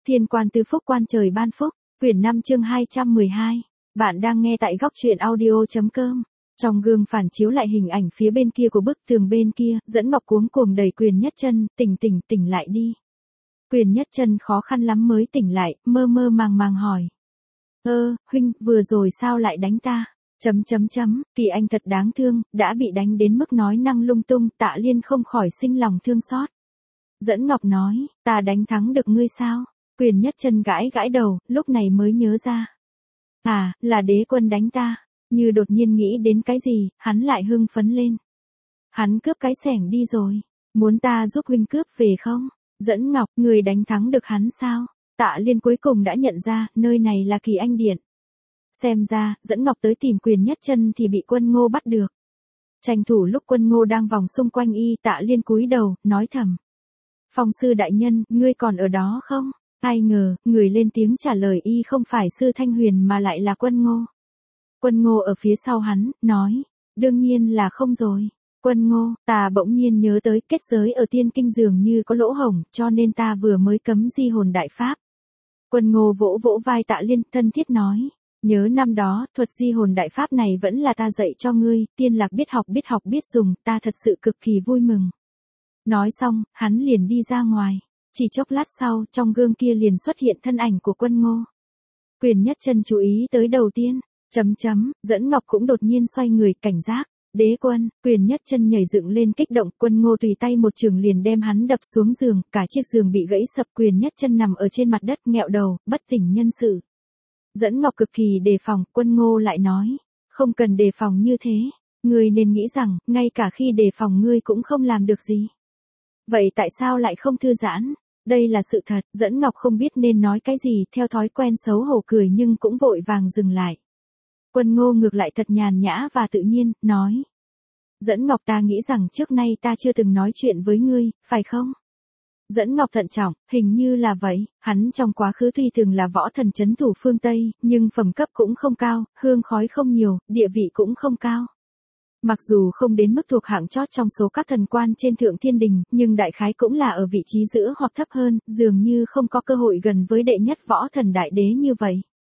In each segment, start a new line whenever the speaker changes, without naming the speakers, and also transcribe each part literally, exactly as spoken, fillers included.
Thiên quan tứ phúc quan trời ban phúc, quyển năm chương hai trăm mười hai. Bạn đang nghe tại góc truyện audio.com. Trong gương phản chiếu lại hình ảnh phía bên kia của bức tường bên kia, Dẫn Ngọc cuống cuồng đẩy Quyền Nhất Chân, tỉnh tỉnh tỉnh lại đi. Quyền Nhất Chân khó khăn lắm mới tỉnh lại, mơ mơ màng màng hỏi. Ơ, huynh, vừa rồi sao lại đánh ta? Chấm chấm chấm, Kỳ Anh thật đáng thương, đã bị đánh đến mức nói năng lung tung, Tạ Liên không khỏi sinh lòng thương xót. Dẫn Ngọc nói, ta đánh thắng được ngươi sao? Quyền Nhất Chân gãi gãi đầu, lúc này mới nhớ ra. À, là Đế Quân đánh ta. Như đột nhiên nghĩ đến cái gì, hắn lại hưng phấn lên. Hắn cướp cái xẻng đi rồi. Muốn ta giúp huynh cướp về không? Dẫn Ngọc, người đánh thắng được hắn sao? Tạ Liên cuối cùng đã nhận ra, nơi này là Kỳ Anh Điện. Xem ra, Dẫn Ngọc tới tìm Quyền Nhất Chân thì bị Quân Ngô bắt được. Tranh thủ lúc Quân Ngô đang vòng xung quanh y, Tạ Liên cúi đầu, nói thầm. Phong sư đại nhân, ngươi còn ở đó không? Ai ngờ, người lên tiếng trả lời y không phải Sư Thanh Huyền mà lại là Quân Ngô. Quân Ngô ở phía sau hắn, nói, đương nhiên là không rồi. Quân Ngô, ta bỗng nhiên nhớ tới kết giới ở Tiên Kinh dường như có lỗ hổng, cho nên ta vừa mới cấm di hồn đại pháp. Quân Ngô vỗ vỗ vai Tạ Liên, thân thiết nói, nhớ năm đó, thuật di hồn đại pháp này vẫn là ta dạy cho ngươi, tiên lạc biết học biết học biết dùng, ta thật sự cực kỳ vui mừng. Nói xong, hắn liền đi ra ngoài. Chỉ chốc lát sau, trong gương kia liền xuất hiện thân ảnh của Quân Ngô. Quyền Nhất Chân chú ý tới đầu tiên, chấm chấm, Dẫn Ngọc cũng đột nhiên xoay người, cảnh giác. Đế Quân, Quyền Nhất Chân nhảy dựng lên kích động, Quân Ngô tùy tay một chưởng liền đem hắn đập xuống giường, cả chiếc giường bị gãy sập, Quyền Nhất Chân nằm ở trên mặt đất nghẹo đầu, bất tỉnh nhân sự. Dẫn Ngọc cực kỳ đề phòng, Quân Ngô lại nói, không cần đề phòng như thế, ngươi nên nghĩ rằng, ngay cả khi đề phòng ngươi cũng không làm được gì. Vậy tại sao lại không thư giãn? Đây là sự thật, Dẫn Ngọc không biết nên nói cái gì, theo thói quen xấu hổ cười nhưng cũng vội vàng dừng lại. Quân Ngô ngược lại thật nhàn nhã và tự nhiên, nói. Dẫn Ngọc, ta nghĩ rằng trước nay ta chưa từng nói chuyện với ngươi, phải không? Dẫn Ngọc thận trọng, hình như là vậy, hắn trong quá khứ tuy từng là võ thần trấn thủ phương Tây, nhưng phẩm cấp cũng không cao, hương khói không nhiều, địa vị cũng không cao. Mặc dù không đến mức thuộc hạng chót trong số các thần quan trên Thượng Thiên Đình, nhưng đại khái cũng là ở vị trí giữa hoặc thấp hơn, dường như không có cơ hội gần với đệ nhất võ thần đại đế như vậy.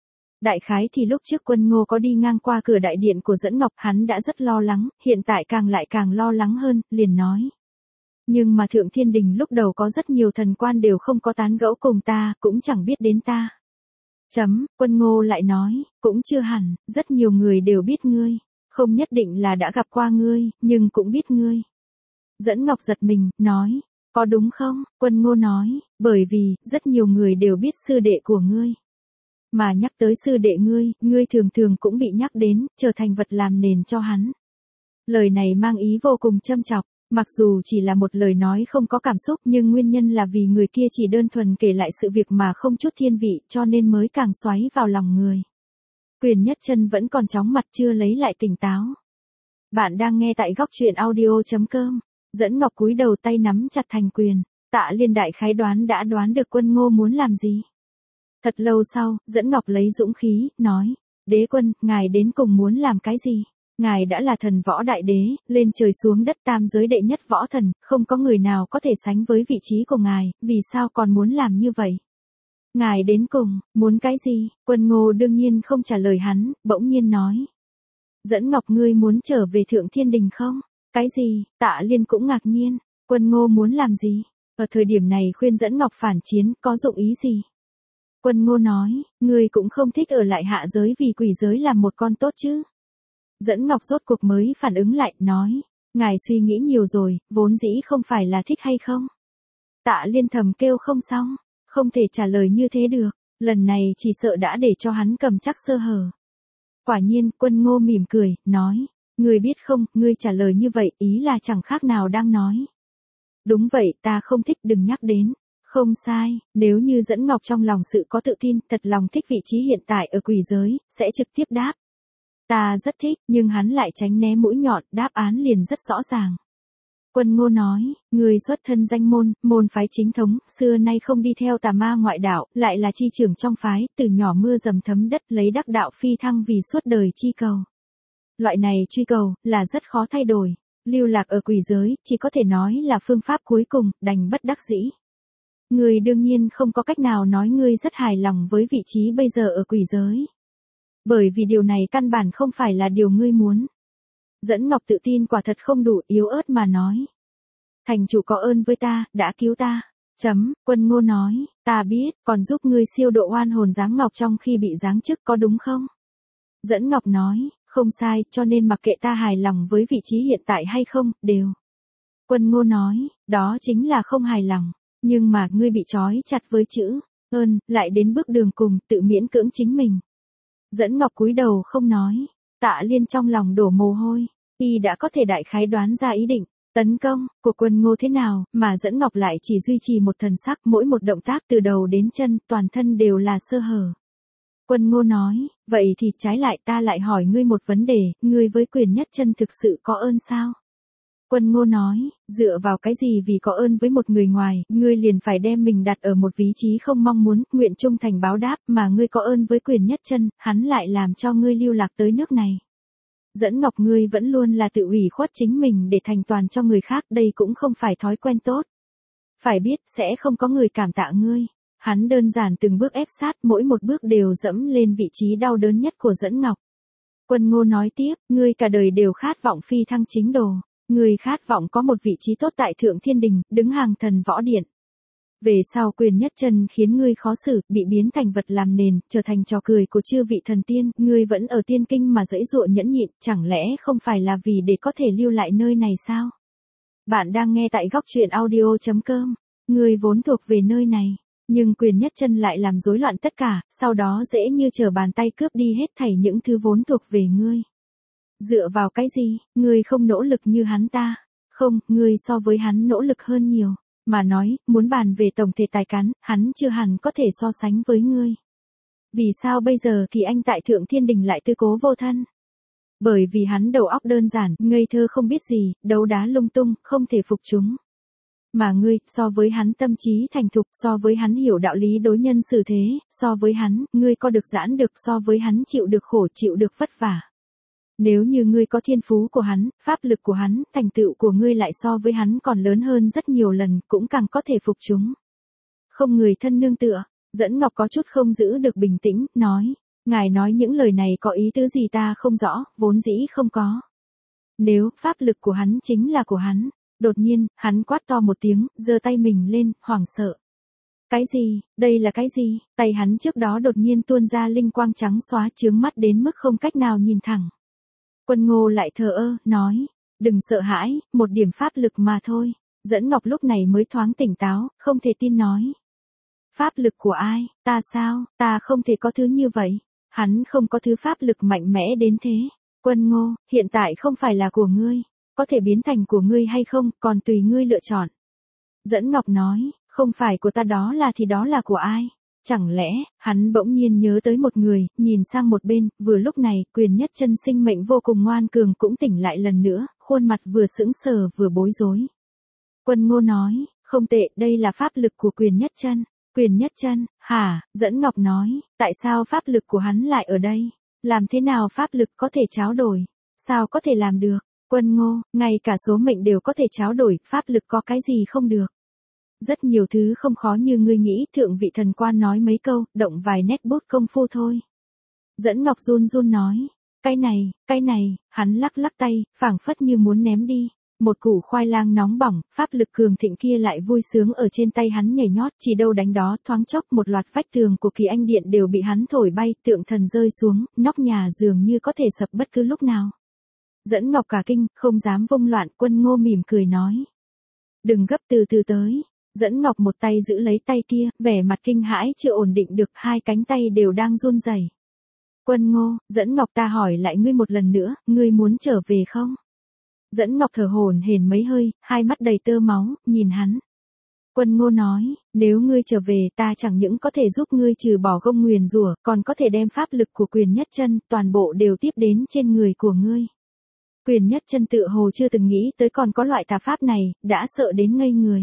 Đại khái thì lúc trước Quân Ngô có đi ngang qua cửa đại điện của Dẫn Ngọc, hắn đã rất lo lắng, hiện tại càng lại càng lo lắng hơn, liền nói. Nhưng mà Thượng Thiên Đình lúc đầu có rất nhiều thần quan đều không có tán gẫu cùng ta, cũng chẳng biết đến ta. Chấm, Quân Ngô lại nói, cũng chưa hẳn, rất nhiều người đều biết ngươi. Không nhất định là đã gặp qua ngươi, nhưng cũng biết ngươi. Dẫn Ngọc giật mình, nói, có đúng không? Quân Ngô nói, bởi vì, rất nhiều người đều biết sư đệ của ngươi. Mà nhắc tới sư đệ ngươi, ngươi thường thường cũng bị nhắc đến, trở thành vật làm nền cho hắn. Lời này mang ý vô cùng châm chọc, mặc dù chỉ là một lời nói không có cảm xúc nhưng nguyên nhân là vì người kia chỉ đơn thuần kể lại sự việc mà không chút thiên vị cho nên mới càng xoáy vào lòng người. Quyền Nhất Chân vẫn còn chóng mặt chưa lấy lại tỉnh táo. Bạn đang nghe tại góc truyện audio.com. Dẫn Ngọc cúi đầu tay nắm chặt thành quyền. Tạ Liên đại khái đoán đã đoán được Quân Ngô muốn làm gì. Thật lâu sau, Dẫn Ngọc lấy dũng khí, nói. Đế Quân, ngài đến cùng muốn làm cái gì? Ngài đã là thần võ đại đế, lên trời xuống đất tam giới đệ nhất võ thần, không có người nào có thể sánh với vị trí của ngài, vì sao còn muốn làm như vậy? Ngài đến cùng, muốn cái gì? Quân Ngô đương nhiên không trả lời hắn, bỗng nhiên nói. Dẫn Ngọc, ngươi muốn trở về Thượng Thiên Đình không? Cái gì? Tạ Liên cũng ngạc nhiên. Quân Ngô muốn làm gì? Ở thời điểm này khuyên Dẫn Ngọc phản chiến, có dụng ý gì? Quân Ngô nói, ngươi cũng không thích ở lại hạ giới vì quỷ giới làm một con tốt chứ? Dẫn Ngọc rốt cuộc mới phản ứng lại, nói. Ngài suy nghĩ nhiều rồi, vốn dĩ không phải là thích hay không? Tạ Liên thầm kêu không xong. Không thể trả lời như thế được, lần này chỉ sợ đã để cho hắn cầm chắc sơ hở. Quả nhiên, Quân Ngô mỉm cười, nói, ngươi biết không, ngươi trả lời như vậy, ý là chẳng khác nào đang nói. Đúng vậy, ta không thích, đừng nhắc đến. Không sai, nếu như Dẫn Ngọc trong lòng sự có tự tin, thật lòng thích vị trí hiện tại ở quỷ giới, sẽ trực tiếp đáp. Ta rất thích, nhưng hắn lại tránh né mũi nhọn, đáp án liền rất rõ ràng. Quân Ngô nói, người xuất thân danh môn, môn phái chính thống, xưa nay không đi theo tà ma ngoại đạo, lại là chi trưởng trong phái, từ nhỏ mưa dầm thấm đất lấy đắc đạo phi thăng vì suốt đời chi cầu. Loại này truy cầu, là rất khó thay đổi. Lưu lạc ở quỷ giới, chỉ có thể nói là phương pháp cuối cùng, đành bất đắc dĩ. Ngươi đương nhiên không có cách nào nói ngươi rất hài lòng với vị trí bây giờ ở quỷ giới. Bởi vì điều này căn bản không phải là điều ngươi muốn. Dẫn Ngọc tự tin quả thật không đủ, yếu ớt mà nói. Thành chủ có ơn với ta, đã cứu ta. Chấm, Quân Ngô nói, ta biết, còn giúp ngươi siêu độ oan hồn giáng Ngọc trong khi bị giáng chức có đúng không? Dẫn Ngọc nói, không sai, cho nên mặc kệ ta hài lòng với vị trí hiện tại hay không, đều. Quân Ngô nói, đó chính là không hài lòng, nhưng mà ngươi bị trói chặt với chữ ơn, lại đến bước đường cùng, tự miễn cưỡng chính mình. Dẫn Ngọc cúi đầu không nói, Tạ Liên trong lòng đổ mồ hôi, y đã có thể đại khái đoán ra ý định tấn công của Quân Ngô thế nào, mà Dẫn Ngọc lại chỉ duy trì một thần sắc, mỗi một động tác từ đầu đến chân, toàn thân đều là sơ hở. Quân Ngô nói, vậy thì trái lại ta lại hỏi ngươi một vấn đề, ngươi với Quyền Nhất Chân thực sự có ơn sao? Quân Ngô nói, dựa vào cái gì vì có ơn với một người ngoài, ngươi liền phải đem mình đặt ở một vị trí không mong muốn, nguyện trung thành báo đáp, mà ngươi có ơn với Quyền Nhất Chân, hắn lại làm cho ngươi lưu lạc tới nước này. Dẫn Ngọc, ngươi vẫn luôn là tự ủy khuất chính mình để thành toàn cho người khác, đây cũng không phải thói quen tốt. Phải biết, sẽ không có người cảm tạ ngươi. Hắn đơn giản từng bước ép sát, mỗi một bước đều dẫm lên vị trí đau đớn nhất của Dẫn Ngọc. Quân Ngô nói tiếp, ngươi cả đời đều khát vọng phi thăng chính đồ. Ngươi khát vọng có một vị trí tốt tại Thượng Thiên Đình, đứng hàng thần võ điện. Về sau Quyền Nhất Chân khiến ngươi khó xử, bị biến thành vật làm nền, trở thành trò cười của chư vị thần tiên, ngươi vẫn ở tiên kinh mà giãy giụa nhẫn nhịn, chẳng lẽ không phải là vì để có thể lưu lại nơi này sao? Bạn đang nghe tại góc truyện audio chấm com, ngươi vốn thuộc về nơi này, nhưng Quyền Nhất Chân lại làm rối loạn tất cả, sau đó dễ như trở bàn tay cướp đi hết thảy những thứ vốn thuộc về ngươi. Dựa vào cái gì, ngươi không nỗ lực như hắn ta? Không, ngươi so với hắn nỗ lực hơn nhiều. Mà nói, muốn bàn về tổng thể tài cán, hắn chưa hẳn có thể so sánh với ngươi. Vì sao bây giờ Kỳ Anh tại Thượng Thiên Đình lại tư cố vô thân? Bởi vì hắn đầu óc đơn giản, ngây thơ không biết gì, đấu đá lung tung, không thể phục chúng. Mà ngươi, so với hắn tâm trí thành thục, so với hắn hiểu đạo lý đối nhân xử thế, so với hắn, ngươi có được giãn được, so với hắn chịu được khổ, chịu được vất vả. Nếu như ngươi có thiên phú của hắn, pháp lực của hắn, thành tựu của ngươi lại so với hắn còn lớn hơn rất nhiều lần, cũng càng có thể phục chúng. Không người thân nương tựa, Dẫn Ngọc có chút không giữ được bình tĩnh, nói, ngài nói những lời này có ý tứ gì ta không rõ, vốn dĩ không có. Nếu, pháp lực của hắn chính là của hắn, đột nhiên, hắn quát to một tiếng, giơ tay mình lên, hoảng sợ. Cái gì, đây là cái gì, tay hắn trước đó đột nhiên tuôn ra linh quang trắng xóa chướng mắt đến mức không cách nào nhìn thẳng. Quân Ngô lại thờ ơ, nói, đừng sợ hãi, một điểm pháp lực mà thôi. Dẫn Ngọc lúc này mới thoáng tỉnh táo, không thể tin nói. Pháp lực của ai, ta sao, ta không thể có thứ như vậy. Hắn không có thứ pháp lực mạnh mẽ đến thế. Quân Ngô, hiện tại không phải là của ngươi, có thể biến thành của ngươi hay không, còn tùy ngươi lựa chọn. Dẫn Ngọc nói, không phải của ta đó là thì đó là của ai? Chẳng lẽ, hắn bỗng nhiên nhớ tới một người, nhìn sang một bên, vừa lúc này, Quyền Nhất Chân sinh mệnh vô cùng ngoan cường cũng tỉnh lại lần nữa, khuôn mặt vừa sững sờ vừa bối rối. Quân Ngô nói, không tệ, đây là pháp lực của Quyền Nhất Chân. Quyền Nhất Chân, hả? Dẫn Ngọc nói, tại sao pháp lực của hắn lại ở đây? Làm thế nào pháp lực có thể tráo đổi? Sao có thể làm được? Quân Ngô, ngay cả số mệnh đều có thể tráo đổi, pháp lực có cái gì không được? Rất nhiều thứ không khó như ngươi nghĩ, thượng vị thần quan nói mấy câu, động vài nét bút công phu thôi. Dẫn Ngọc run run nói, cái này, cái này, hắn lắc lắc tay, phảng phất như muốn ném đi. Một củ khoai lang nóng bỏng, pháp lực cường thịnh kia lại vui sướng ở trên tay hắn nhảy nhót, chỉ đâu đánh đó, thoáng chốc một loạt vách tường của Kỳ Anh Điện đều bị hắn thổi bay, tượng thần rơi xuống, nóc nhà dường như có thể sập bất cứ lúc nào. Dẫn Ngọc cả kinh, không dám vung loạn, Quân Ngô mỉm cười nói. Đừng gấp, từ từ tới. Dẫn Ngọc một tay giữ lấy tay kia, vẻ mặt kinh hãi chưa ổn định được, hai cánh tay đều đang run rẩy. Quân Ngô, Dẫn Ngọc, ta hỏi lại ngươi một lần nữa, ngươi muốn trở về không? Dẫn Ngọc thở hổn hển mấy hơi, hai mắt đầy tơ máu, nhìn hắn. Quân Ngô nói, nếu ngươi trở về ta chẳng những có thể giúp ngươi trừ bỏ gông nguyền rủa, còn có thể đem pháp lực của Quyền Nhất Chân, toàn bộ đều tiếp đến trên người của ngươi. Quyền Nhất Chân tự hồ chưa từng nghĩ tới còn có loại tà pháp này, đã sợ đến ngây người.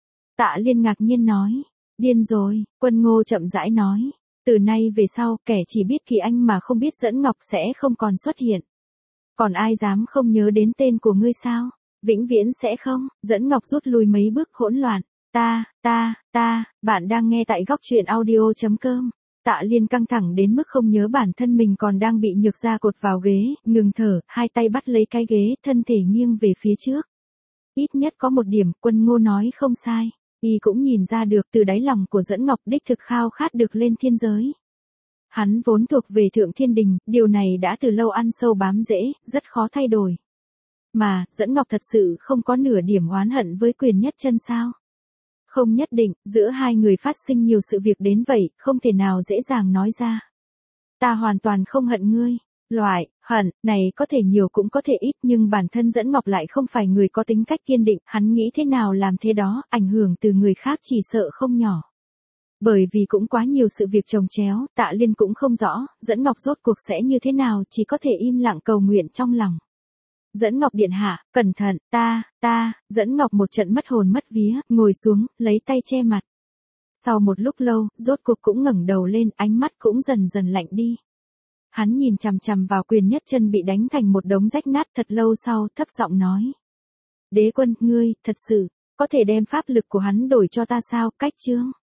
Tạ Liên ngạc nhiên nói, điên rồi, Quân Ngô chậm rãi nói, từ nay về sau, kẻ chỉ biết Kỳ Anh mà không biết Dẫn Ngọc sẽ không còn xuất hiện. Còn ai dám không nhớ đến tên của ngươi sao? Vĩnh viễn sẽ không. Dẫn Ngọc rút lui mấy bước hỗn loạn. ta, ta, ta, bạn đang nghe tại góc truyện audio.com. Tạ Liên căng thẳng đến mức không nhớ bản thân mình còn đang bị Nhược Gia cột vào ghế, ngừng thở, hai tay bắt lấy cái ghế, thân thể nghiêng về phía trước. Ít nhất có một điểm, Quân Ngô nói không sai. Y cũng nhìn ra được từ đáy lòng của Dẫn Ngọc đích thực khao khát được lên thiên giới. Hắn vốn thuộc về Thượng Thiên Đình, điều này đã từ lâu ăn sâu bám rễ, rất khó thay đổi. Mà, Dẫn Ngọc thật sự không có nửa điểm oán hận với Quyền Nhất Chân sao? Không nhất định, giữa hai người phát sinh nhiều sự việc đến vậy, không thể nào dễ dàng nói ra. Ta hoàn toàn không hận ngươi. Loại, hận, này có thể nhiều cũng có thể ít nhưng bản thân Dẫn Ngọc lại không phải người có tính cách kiên định, hắn nghĩ thế nào làm thế đó, ảnh hưởng từ người khác chỉ sợ không nhỏ. Bởi vì cũng quá nhiều sự việc chồng chéo, Tạ Liên cũng không rõ, Dẫn Ngọc rốt cuộc sẽ như thế nào, chỉ có thể im lặng cầu nguyện trong lòng. Dẫn Ngọc điện hạ, cẩn thận, ta, ta, Dẫn Ngọc một trận mất hồn mất vía, ngồi xuống, lấy tay che mặt. Sau một lúc lâu, rốt cuộc cũng ngẩng đầu lên, ánh mắt cũng dần dần lạnh đi. Hắn nhìn chằm chằm vào Quyền Nhất Chân bị đánh thành một đống rách nát thật lâu sau, thấp giọng nói. Đế quân, ngươi, thật sự, có thể đem pháp lực của hắn đổi cho ta sao, cách chương.